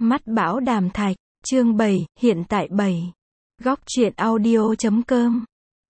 Mắt Bão Đàm Thạch, chương 7, hiện tại 7. Góc truyện audio.com.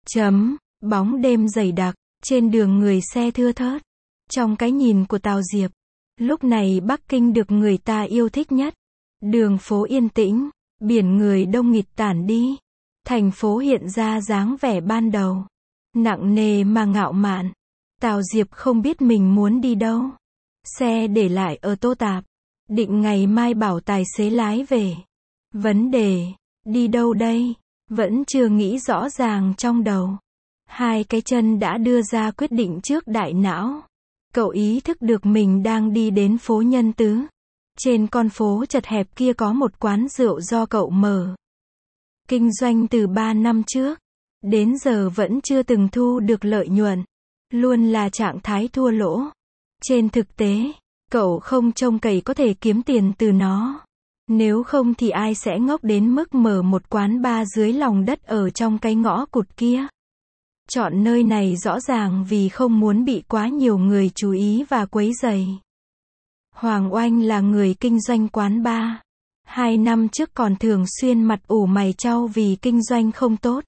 Bóng đêm dày đặc, trên đường người xe thưa thớt. Trong cái nhìn của Tào Diệp, lúc này Bắc Kinh được người ta yêu thích nhất. Đường phố yên tĩnh, biển người đông nghịt tản đi. Thành phố hiện ra dáng vẻ ban đầu. Nặng nề mà ngạo mạn. Tào Diệp không biết mình muốn đi đâu. Xe để lại ở Tô Tạp. Định ngày mai bảo tài xế lái về. Vấn đề, đi đâu đây? Vẫn chưa nghĩ rõ ràng trong đầu. Hai cái chân đã đưa ra quyết định trước đại não. Cậu ý thức được mình đang đi đến phố Nhân Tứ. Trên con phố chật hẹp kia có một quán rượu do cậu mở. Kinh doanh từ 3 năm trước. Đến giờ vẫn chưa từng thu được lợi nhuận. Luôn là trạng thái thua lỗ. Trên thực tế, cậu không trông cậy có thể kiếm tiền từ nó. Nếu không thì ai sẽ ngốc đến mức mở một quán bar dưới lòng đất ở trong cái ngõ cụt kia. Chọn nơi này rõ ràng vì không muốn bị quá nhiều người chú ý và quấy rầy. Hoàng Oanh là người kinh doanh quán bar. 2 năm trước còn thường xuyên mặt ủ mày chau vì kinh doanh không tốt.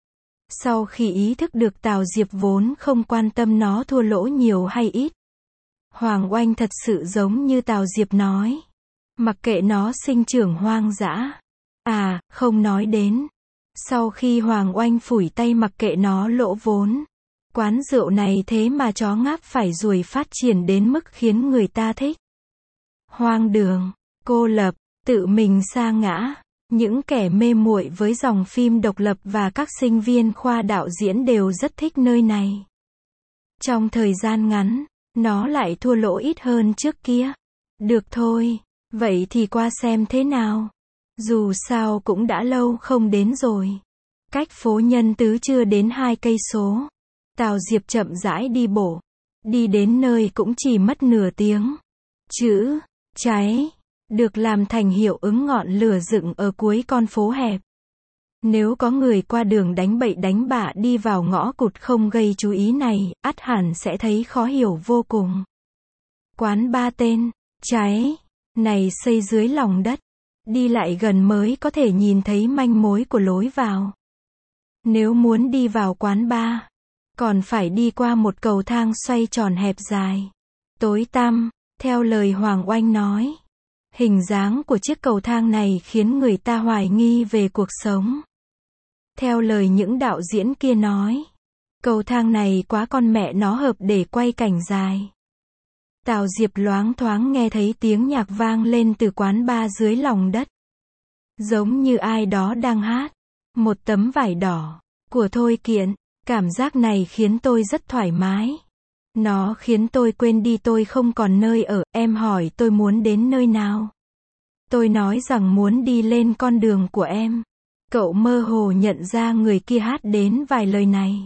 Sau khi ý thức được Tào Diệp vốn không quan tâm nó thua lỗ nhiều hay ít. Hoàng Oanh thật sự giống như Tào Diệp nói. Mặc kệ nó sinh trưởng hoang dã. À, không nói đến. Sau khi Hoàng Oanh phủi tay mặc kệ nó lỗ vốn. Quán rượu này thế mà chó ngáp phải ruồi phát triển đến mức khiến người ta thích. Hoang đường, cô lập, tự mình sa ngã. Những kẻ mê muội với dòng phim độc lập và các sinh viên khoa đạo diễn đều rất thích nơi này. Trong thời gian ngắn, nó lại thua lỗ ít hơn trước kia. Được thôi, vậy thì qua xem thế nào. Dù sao cũng đã lâu không đến rồi. Cách phố Nhân Tứ chưa đến 2 cây số. Tào Diệp chậm rãi đi bộ. Đi đến nơi cũng chỉ mất nửa tiếng. Chữ cháy được làm thành hiệu ứng ngọn lửa dựng ở cuối con phố hẹp. Nếu có người qua đường đánh bậy đánh bạ đi vào ngõ cụt không gây chú ý này, ắt hẳn sẽ thấy khó hiểu vô cùng. Quán bar tên cháy này xây dưới lòng đất. Đi lại gần mới có thể nhìn thấy manh mối của lối vào. Nếu muốn đi vào quán bar, còn phải đi qua một cầu thang xoay tròn hẹp dài. Tối tăm, theo lời Hoàng Oanh nói. Hình dáng của chiếc cầu thang này khiến người ta hoài nghi về cuộc sống. Theo lời những đạo diễn kia nói, cầu thang này quá con mẹ nó hợp để quay cảnh dài. Tào Diệp loáng thoáng nghe thấy tiếng nhạc vang lên từ quán bar dưới lòng đất. Giống như ai đó đang hát. Một tấm vải đỏ của Thôi Kiện. Cảm giác này khiến tôi rất thoải mái. Nó khiến tôi quên đi tôi không còn nơi ở. Em hỏi tôi muốn đến nơi nào. Tôi nói rằng muốn đi lên con đường của em. Cậu mơ hồ nhận ra người kia hát đến vài lời này.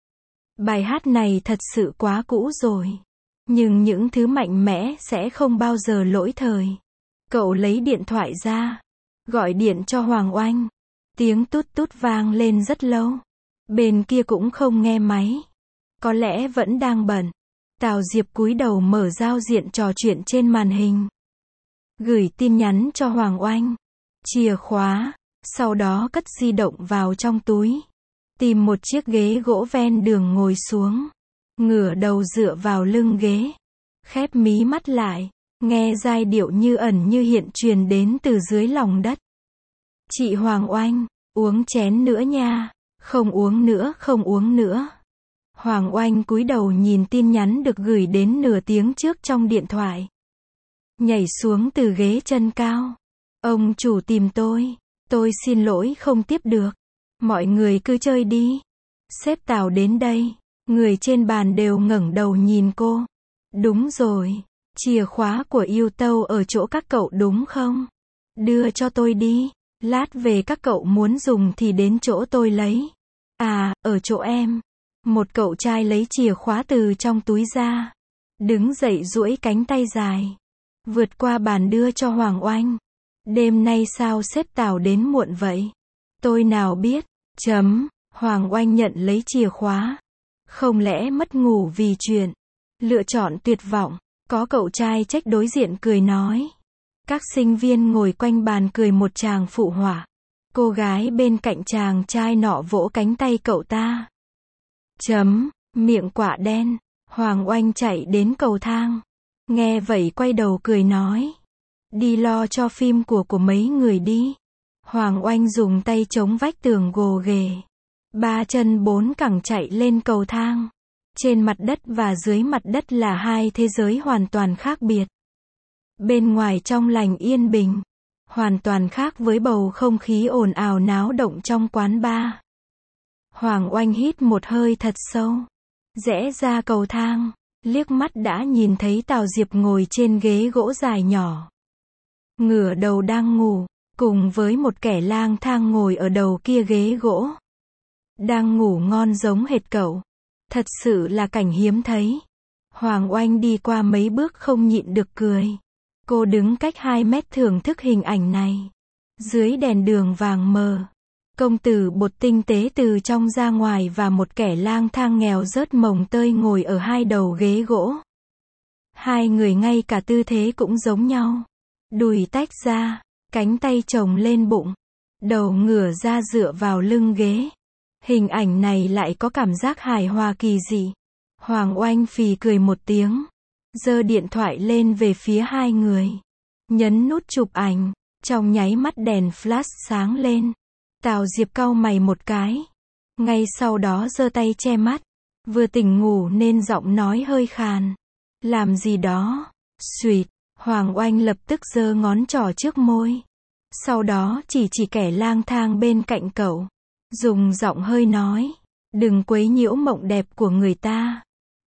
Bài hát này thật sự quá cũ rồi. Nhưng những thứ mạnh mẽ sẽ không bao giờ lỗi thời. Cậu lấy điện thoại ra. Gọi điện cho Hoàng Oanh. Tiếng tút tút vang lên rất lâu. Bên kia cũng không nghe máy. Có lẽ vẫn đang bận. Tào Diệp cúi đầu mở giao diện trò chuyện trên màn hình. Gửi tin nhắn cho Hoàng Oanh. Chìa khóa. Sau đó cất di động vào trong túi. Tìm một chiếc ghế gỗ ven đường ngồi xuống. Ngửa đầu dựa vào lưng ghế. Khép mí mắt lại. Nghe giai điệu như ẩn như hiện truyền đến từ dưới lòng đất. Chị Hoàng Oanh, uống chén nữa nha. Không uống nữa, không uống nữa. Hoàng Oanh cúi đầu nhìn tin nhắn được gửi đến nửa tiếng trước trong điện thoại. Nhảy xuống từ ghế chân cao. Ông chủ tìm tôi. Tôi xin lỗi không tiếp được. Mọi người cứ chơi đi. Sếp Tào đến đây. Người trên bàn đều ngẩng đầu nhìn cô. Đúng rồi. Chìa khóa của yêu tâu ở chỗ các cậu đúng không? Đưa cho tôi đi. Lát về các cậu muốn dùng thì đến chỗ tôi lấy. À, ở chỗ em. Một cậu trai lấy chìa khóa từ trong túi ra. Đứng dậy duỗi cánh tay dài. Vượt qua bàn đưa cho Hoàng Oanh. Đêm nay sao sếp Tào đến muộn vậy? Tôi nào biết. Hoàng Oanh nhận lấy chìa khóa. Không lẽ mất ngủ vì chuyện lựa chọn tuyệt vọng. Có cậu trai trách đối diện cười nói. Các sinh viên ngồi quanh bàn cười một tràng phụ họa. Cô gái bên cạnh chàng trai nọ vỗ cánh tay cậu ta. Miệng quả đen. Hoàng Oanh chạy đến cầu thang. Nghe vậy quay đầu cười nói. Đi lo cho phim của mấy người đi. Hoàng Oanh dùng tay chống vách tường gồ ghề. 3 chân 4 cẳng chạy lên cầu thang. Trên mặt đất và dưới mặt đất là hai thế giới hoàn toàn khác biệt. Bên ngoài trong lành yên bình. Hoàn toàn khác với bầu không khí ồn ào náo động trong quán bar. Hoàng Oanh hít một hơi thật sâu. Rẽ ra cầu thang. Liếc mắt đã nhìn thấy Tào Diệp ngồi trên ghế gỗ dài nhỏ. Ngửa đầu đang ngủ. Cùng với một kẻ lang thang ngồi ở đầu kia ghế gỗ. Đang ngủ ngon giống hệt cậu. Thật sự là cảnh hiếm thấy. Hoàng Oanh đi qua mấy bước không nhịn được cười. Cô đứng cách 2 mét thưởng thức hình ảnh này. Dưới đèn đường vàng mờ. Công tử bột tinh tế từ trong ra ngoài và một kẻ lang thang nghèo rớt mồng tơi ngồi ở hai đầu ghế gỗ. Hai người ngay cả tư thế cũng giống nhau. Đùi tách ra, cánh tay chồng lên bụng. Đầu ngửa ra dựa vào lưng ghế. Hình ảnh này lại có cảm giác hài hòa kỳ dị. Hoàng Oanh phì cười một tiếng. Giơ điện thoại lên về phía hai người. Nhấn nút chụp ảnh. Trong nháy mắt đèn flash sáng lên. Tào Diệp cau mày một cái. Ngay sau đó giơ tay che mắt. Vừa tỉnh ngủ nên giọng nói hơi khàn. Làm gì đó? Xuỵt. Hoàng Oanh lập tức giơ ngón trỏ trước môi. Sau đó chỉ kẻ lang thang bên cạnh cậu. Dùng giọng hơi nói. Đừng quấy nhiễu mộng đẹp của người ta.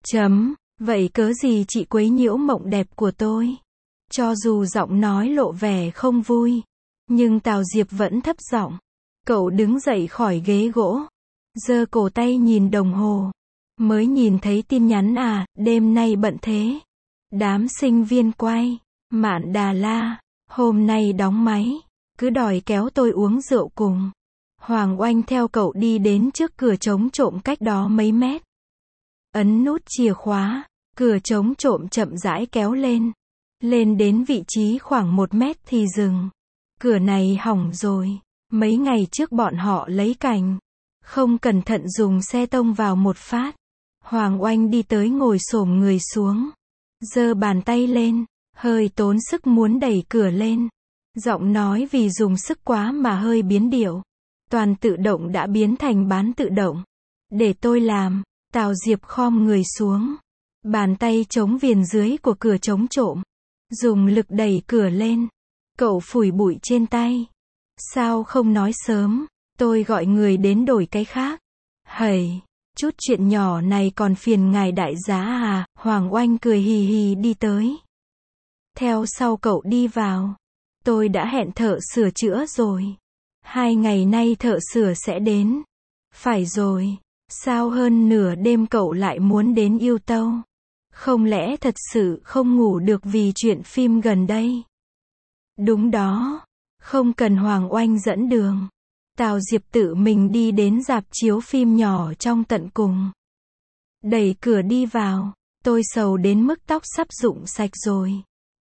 Vậy cớ gì chị quấy nhiễu mộng đẹp của tôi? Cho dù giọng nói lộ vẻ không vui. Nhưng Tào Diệp vẫn thấp giọng. Cậu đứng dậy khỏi ghế gỗ. Giơ cổ tay nhìn đồng hồ. Mới nhìn thấy tin nhắn à, đêm nay bận thế. Đám sinh viên quay. Mạn Đà La. Hôm nay đóng máy. Cứ đòi kéo tôi uống rượu cùng. Hoàng Oanh theo cậu đi đến trước cửa trống trộm cách đó mấy mét. Ấn nút chìa khóa. Cửa trống trộm chậm rãi kéo lên. Lên đến vị trí khoảng 1 mét thì dừng. Cửa này hỏng rồi. Mấy ngày trước bọn họ lấy cành. Không cẩn thận dùng xe tông vào một phát. Hoàng Oanh đi tới ngồi xổm người xuống. Giơ bàn tay lên. Hơi tốn sức muốn đẩy cửa lên. Giọng nói vì dùng sức quá mà hơi biến điệu. Toàn tự động đã biến thành bán tự động. Để tôi làm. Tào Diệp khom người xuống. Bàn tay chống viền dưới của cửa chống trộm. Dùng lực đẩy cửa lên. Cậu phủi bụi trên tay. Sao không nói sớm? Tôi gọi người đến đổi cái khác. Hầy, chút chuyện nhỏ này còn phiền ngài đại giá à? Hoàng Oanh cười hì hì đi tới. Theo sau cậu đi vào. Tôi đã hẹn thợ sửa chữa rồi. 2 ngày nay thợ sửa sẽ đến. Phải rồi. Sao hơn nửa đêm cậu lại muốn đến yêu tâu? Không lẽ thật sự không ngủ được vì chuyện phim gần đây? Đúng đó. Không cần Hoàng Oanh dẫn đường. Tào Diệp tự mình đi đến rạp chiếu phim nhỏ trong tận cùng. Đẩy cửa đi vào. Tôi sầu đến mức tóc sắp rụng sạch rồi.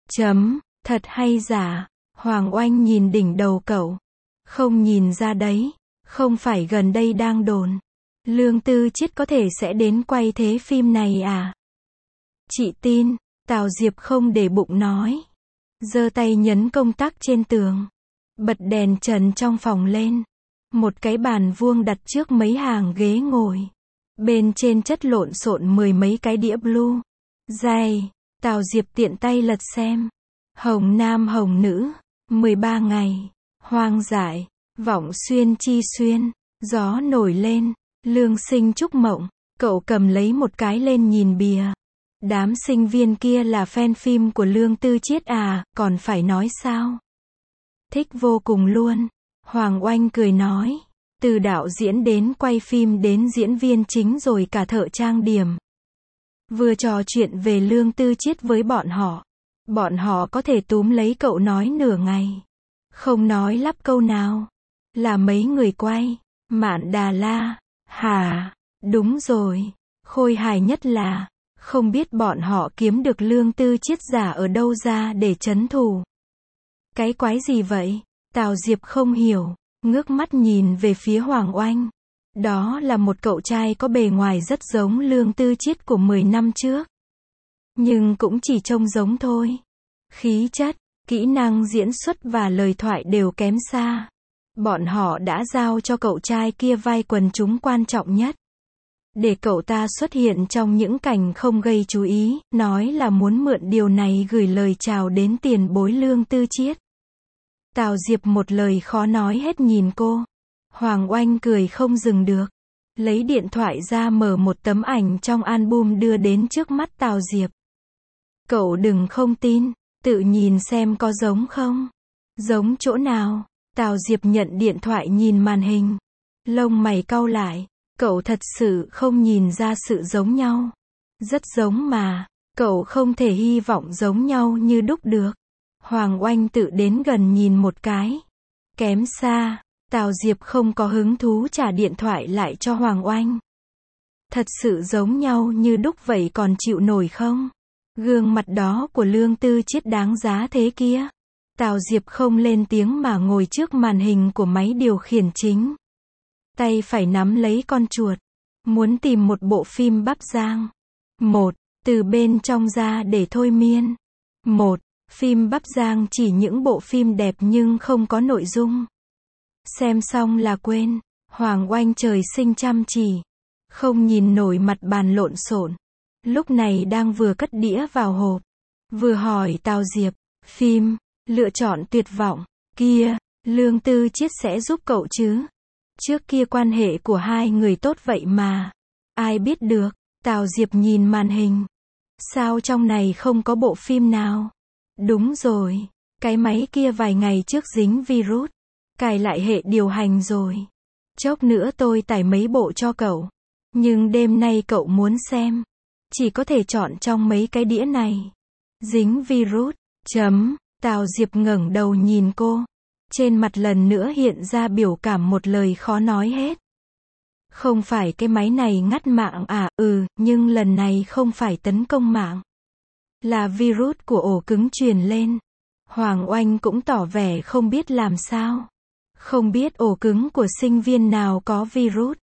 Thật hay giả? Hoàng Oanh nhìn đỉnh đầu cậu. Không nhìn ra đấy. Không phải gần đây đang đồn. Lương Tư Chiết có thể sẽ đến quay thế phim này à? Chị tin. Tào Diệp không để bụng nói. Giơ tay nhấn công tắc trên tường. Bật đèn trần trong phòng lên. Một cái bàn vuông đặt trước mấy hàng ghế ngồi. Bên trên chất lộn xộn 10 mấy cái đĩa blue. Dày. Tào Diệp tiện tay lật xem. Hồng nam hồng nữ. 13 ngày. Hoang dại. Vọng xuyên chi xuyên. Gió nổi lên. Lương sinh trúc mộng. Cậu cầm lấy một cái lên nhìn bìa. Đám sinh viên kia là fan phim của Lương Tư Chiết à, còn phải nói sao? Thích vô cùng luôn. Hoàng Oanh cười nói. Từ đạo diễn đến quay phim đến diễn viên chính rồi cả thợ trang điểm. Vừa trò chuyện về Lương Tư Chiết với bọn họ. Bọn họ có thể túm lấy cậu nói nửa ngày. Không nói lắp câu nào. Là mấy người quay. Mạn Đà La. Hả? Đúng rồi. Khôi hài nhất là. Không biết bọn họ kiếm được Lương Tư Chiết giả ở đâu ra để trấn thủ. Cái quái gì vậy? Tào Diệp không hiểu, ngước mắt nhìn về phía Hoàng Oanh. Đó là một cậu trai có bề ngoài rất giống Lương Tư Chiết của 10 năm trước. Nhưng cũng chỉ trông giống thôi. Khí chất, kỹ năng diễn xuất và lời thoại đều kém xa. Bọn họ đã giao cho cậu trai kia vai quần chúng quan trọng nhất. Để cậu ta xuất hiện trong những cảnh không gây chú ý, nói là muốn mượn điều này gửi lời chào đến tiền bối Lương Tư Chiết. Tào Diệp một lời khó nói hết nhìn cô. Hoàng Oanh cười không dừng được. Lấy điện thoại ra mở một tấm ảnh trong album đưa đến trước mắt Tào Diệp. Cậu đừng không tin, tự nhìn xem có giống không? Giống chỗ nào? Tào Diệp nhận điện thoại nhìn màn hình. Lông mày cau lại. Cậu thật sự không nhìn ra sự giống nhau. Rất giống mà. Cậu không thể hy vọng giống nhau như đúc được. Hoàng Oanh tự đến gần nhìn một cái. Kém xa. Tào Diệp không có hứng thú trả điện thoại lại cho Hoàng Oanh. Thật sự giống nhau như đúc vậy còn chịu nổi không? Gương mặt đó của Lương Tư Chiết đáng giá thế kia. Tào Diệp không lên tiếng mà ngồi trước màn hình của máy điều khiển chính. Tay phải nắm lấy con chuột. Muốn tìm một bộ phim bắp rang. Từ bên trong ra để thôi miên. Phim bắp rang chỉ những bộ phim đẹp nhưng không có nội dung. Xem xong là quên. Hoàng Oanh trời sinh chăm chỉ. Không nhìn nổi mặt bàn lộn xộn. Lúc này đang vừa cất đĩa vào hộp. Vừa hỏi Tào Diệp. Phim, lựa chọn tuyệt vọng. Kia, Lương Tư Chiết sẽ giúp cậu chứ? Trước kia quan hệ của hai người tốt vậy mà. Ai biết được. Tào Diệp nhìn màn hình. Sao trong này không có bộ phim nào? Đúng rồi. Cái máy kia vài ngày trước dính virus. Cài lại hệ điều hành rồi. Chốc nữa tôi tải mấy bộ cho cậu. Nhưng đêm nay cậu muốn xem. Chỉ có thể chọn trong mấy cái đĩa này. Dính virus. Tào Diệp ngẩng đầu nhìn cô. Trên mặt lần nữa hiện ra biểu cảm một lời khó nói hết. Không phải cái máy này ngắt mạng à? Nhưng lần này không phải tấn công mạng. Là virus của ổ cứng truyền lên. Hoàng Oanh cũng tỏ vẻ không biết làm sao. Không biết ổ cứng của sinh viên nào có virus.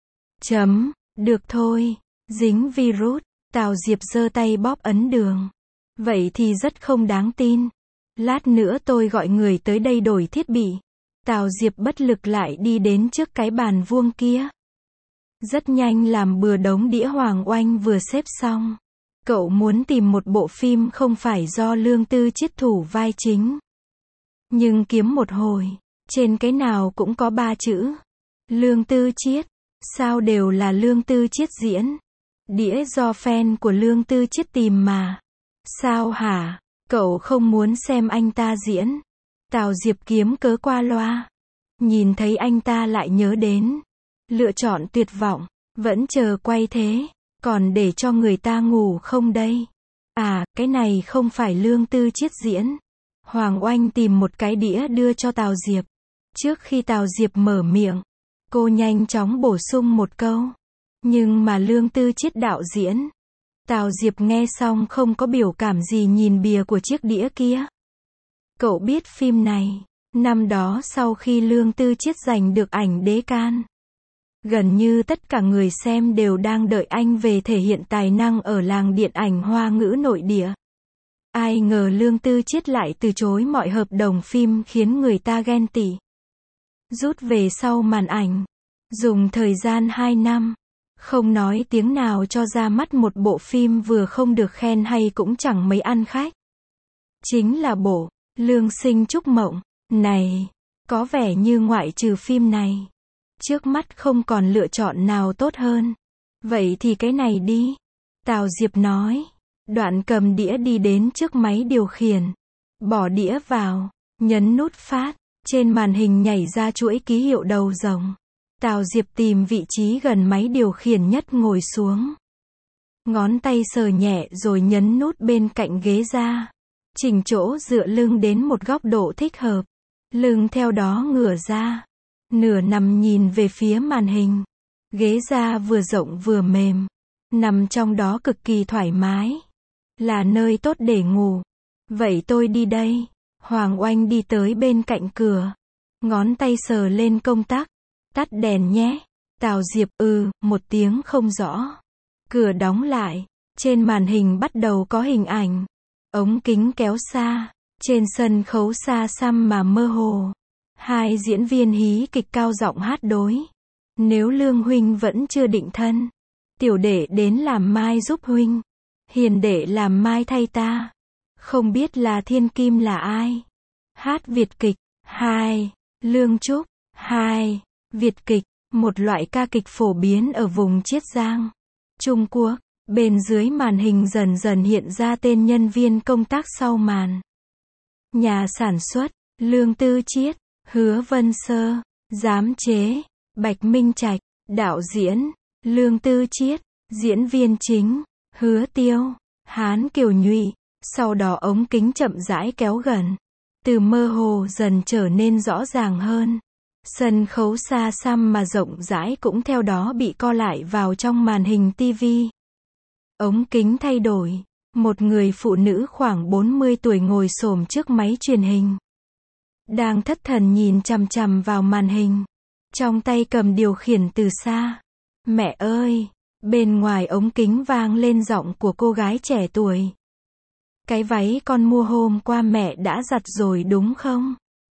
Được thôi. Dính virus. Tào Diệp giơ tay bóp ấn đường. Vậy thì rất không đáng tin. Lát nữa tôi gọi người tới đây đổi thiết bị. Tào Diệp bất lực lại đi đến trước cái bàn vuông kia. Rất nhanh làm bừa đống đĩa Hoàng Oanh vừa xếp xong. Cậu muốn tìm một bộ phim không phải do Lương Tư Chiết thủ vai chính. Nhưng kiếm một hồi, trên cái nào cũng có 3 chữ. Lương Tư Chiết. Sao đều là Lương Tư Chiết diễn? Đĩa do fan của Lương Tư Chiết tìm mà. Sao hả? Cậu không muốn xem anh ta diễn? Tào Diệp kiếm cớ qua loa. Nhìn thấy anh ta lại nhớ đến. Lựa chọn tuyệt vọng. Vẫn chờ quay thế. Còn để cho người ta ngủ không đây? À, cái này không phải Lương Tư Chiết diễn. Hoàng Oanh tìm một cái đĩa đưa cho Tào Diệp. Trước khi Tào Diệp mở miệng, cô nhanh chóng bổ sung một câu. Nhưng mà Lương Tư Chiết đạo diễn. Tào Diệp nghe xong không có biểu cảm gì nhìn bìa của chiếc đĩa kia. Cậu biết phim này, năm đó sau khi Lương Tư Chiết giành được ảnh đế can, gần như tất cả người xem đều đang đợi anh về thể hiện tài năng ở làng điện ảnh Hoa ngữ nội địa. Ai ngờ Lương Tư Chiết lại từ chối mọi hợp đồng phim khiến người ta ghen tị. Rút về sau màn ảnh. Dùng thời gian 2 năm. Không nói tiếng nào cho ra mắt một bộ phim vừa không được khen hay cũng chẳng mấy ăn khách. Chính là bộ Lương Sinh Trúc Mộng này. Có vẻ như ngoại trừ phim này, trước mắt không còn lựa chọn nào tốt hơn. Vậy thì cái này đi. Tào Diệp nói. Đoạn cầm đĩa đi đến trước máy điều khiển. Bỏ đĩa vào. Nhấn nút phát. Trên màn hình nhảy ra chuỗi ký hiệu đầu rồng. Tào Diệp tìm vị trí gần máy điều khiển nhất ngồi xuống. Ngón tay sờ nhẹ rồi nhấn nút bên cạnh ghế ra. Chỉnh chỗ dựa lưng đến một góc độ thích hợp. Lưng theo đó ngửa ra. Nửa nằm nhìn về phía màn hình. Ghế da vừa rộng vừa mềm. Nằm trong đó cực kỳ thoải mái. Là nơi tốt để ngủ. Vậy tôi đi đây. Hoàng Oanh đi tới bên cạnh cửa. Ngón tay sờ lên công tắc. Tắt đèn nhé. Tào Diệp một tiếng không rõ. Cửa đóng lại. Trên màn hình bắt đầu có hình ảnh. Ống kính kéo xa. Trên sân khấu xa xăm mà mơ hồ. Hai diễn viên hí kịch cao giọng hát đối. Nếu Lương huynh vẫn chưa định thân, tiểu đệ đến làm mai giúp huynh. Hiền đệ làm mai thay ta. Không biết là thiên kim là ai. Hát Việt kịch. 2. Lương Trúc. 2. Việt kịch, một loại ca kịch phổ biến ở vùng Chiết Giang, Trung Quốc. Bên dưới màn hình dần dần hiện ra tên nhân viên công tác sau màn. Nhà sản xuất, Lương Tư Chiết, Hứa Vân Sơ. Giám chế, Bạch Minh Trạch. Đạo diễn, Lương Tư Chiết. Diễn viên chính, Hứa Tiêu, Hán Kiều Nhụy. Sau đó ống kính chậm rãi kéo gần. Từ mơ hồ dần trở nên rõ ràng hơn. Sân khấu xa xăm mà rộng rãi cũng theo đó bị co lại vào trong màn hình TV. Ống kính thay đổi. Một người phụ nữ khoảng 40 tuổi ngồi xổm trước máy truyền hình. Đang thất thần nhìn chằm chằm vào màn hình. Trong tay cầm điều khiển từ xa. Mẹ ơi! Bên ngoài ống kính vang lên giọng của cô gái trẻ tuổi. Cái váy con mua hôm qua mẹ đã giặt rồi đúng không?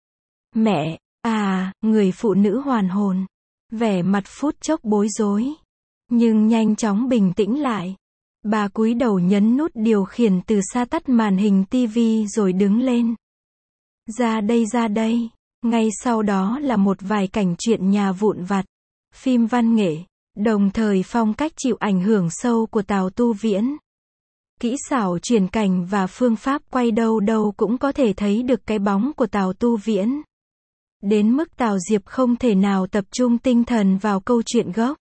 Mẹ, người phụ nữ hoàn hồn. Vẻ mặt phút chốc bối rối. Nhưng nhanh chóng bình tĩnh lại. Bà cúi đầu nhấn nút điều khiển từ xa tắt màn hình TV rồi đứng lên. Ra đây. Ngay sau đó là một vài cảnh chuyện nhà vụn vặt. Phim văn nghệ. Đồng thời phong cách chịu ảnh hưởng sâu của Tào Tu Viễn. Kỹ xảo chuyển cảnh và phương pháp quay đâu cũng có thể thấy được cái bóng của Tào Tu Viễn. Đến mức Tào Diệp không thể nào tập trung tinh thần vào câu chuyện gốc.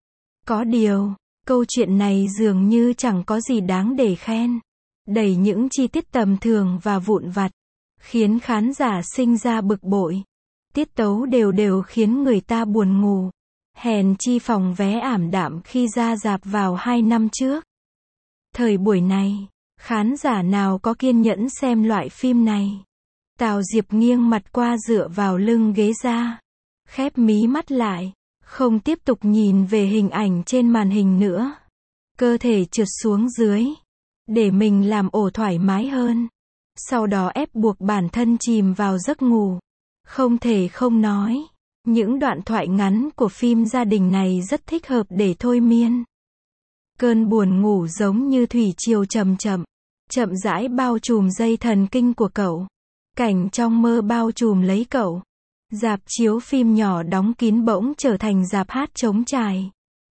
Có điều, câu chuyện này dường như chẳng có gì đáng để khen. Đầy những chi tiết tầm thường và vụn vặt, khiến khán giả sinh ra bực bội. Tiết tấu đều khiến người ta buồn ngủ. Hèn chi phòng vé ảm đạm khi ra rạp vào 2 năm trước. Thời buổi này, khán giả nào có kiên nhẫn xem loại phim này. Tào Diệp nghiêng mặt qua dựa vào lưng ghế ra. Khép mí mắt lại. Không tiếp tục nhìn về hình ảnh trên màn hình nữa. Cơ thể trượt xuống dưới. Để mình làm ổ thoải mái hơn. Sau đó ép buộc bản thân chìm vào giấc ngủ. Không thể không nói. Những đoạn thoại ngắn của phim gia đình này rất thích hợp để thôi miên. Cơn buồn ngủ giống như thủy triều chậm rãi bao trùm dây thần kinh của cậu. Cảnh trong mơ bao trùm lấy cậu. Rạp chiếu phim nhỏ đóng kín bỗng trở thành rạp hát trống trải.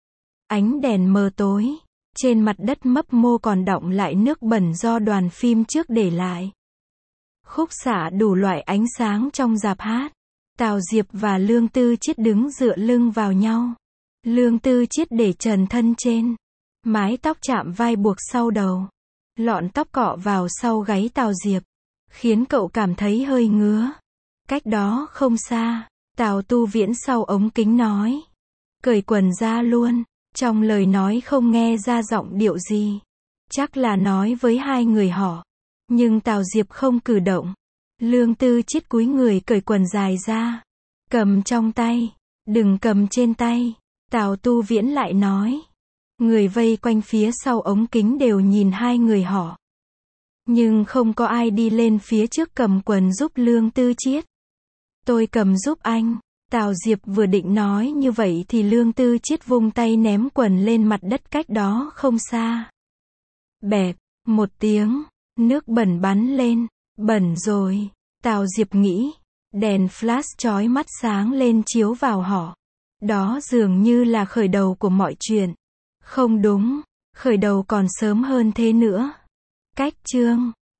Ánh đèn mờ tối. Trên mặt đất mấp mô còn đọng lại nước bẩn do đoàn phim trước để lại. Khúc xạ đủ loại ánh sáng trong rạp hát. Tào Diệp và Lương Tư Chiết đứng dựa lưng vào nhau. Lương Tư Chiết để trần thân trên. Mái tóc chạm vai buộc sau đầu. Lọn tóc cọ vào sau gáy Tào Diệp. Khiến cậu cảm thấy hơi ngứa. Cách đó không xa, Tào Tu Viễn sau ống kính nói. Cởi quần ra luôn. Trong lời nói không nghe ra giọng điệu gì. Chắc là nói với hai người họ. Nhưng Tào Diệp không cử động. Lương Tư Chiết cúi người cởi quần dài ra. Cầm trong tay. Đừng cầm trên tay. Tào Tu Viễn lại nói. Người vây quanh phía sau ống kính đều nhìn hai người họ. Nhưng không có ai đi lên phía trước cầm quần giúp Lương Tư Chiết. Tôi cầm giúp anh. Tào Diệp vừa định nói như vậy thì Lương Tư Chiết vung tay ném quần lên mặt đất cách đó không xa. Bẹp, một tiếng, nước bẩn bắn lên. Bẩn rồi, Tào Diệp nghĩ. Đèn flash chói mắt sáng lên chiếu vào họ. Đó dường như là khởi đầu của mọi chuyện. Không đúng, khởi đầu còn sớm hơn thế nữa. Cách chương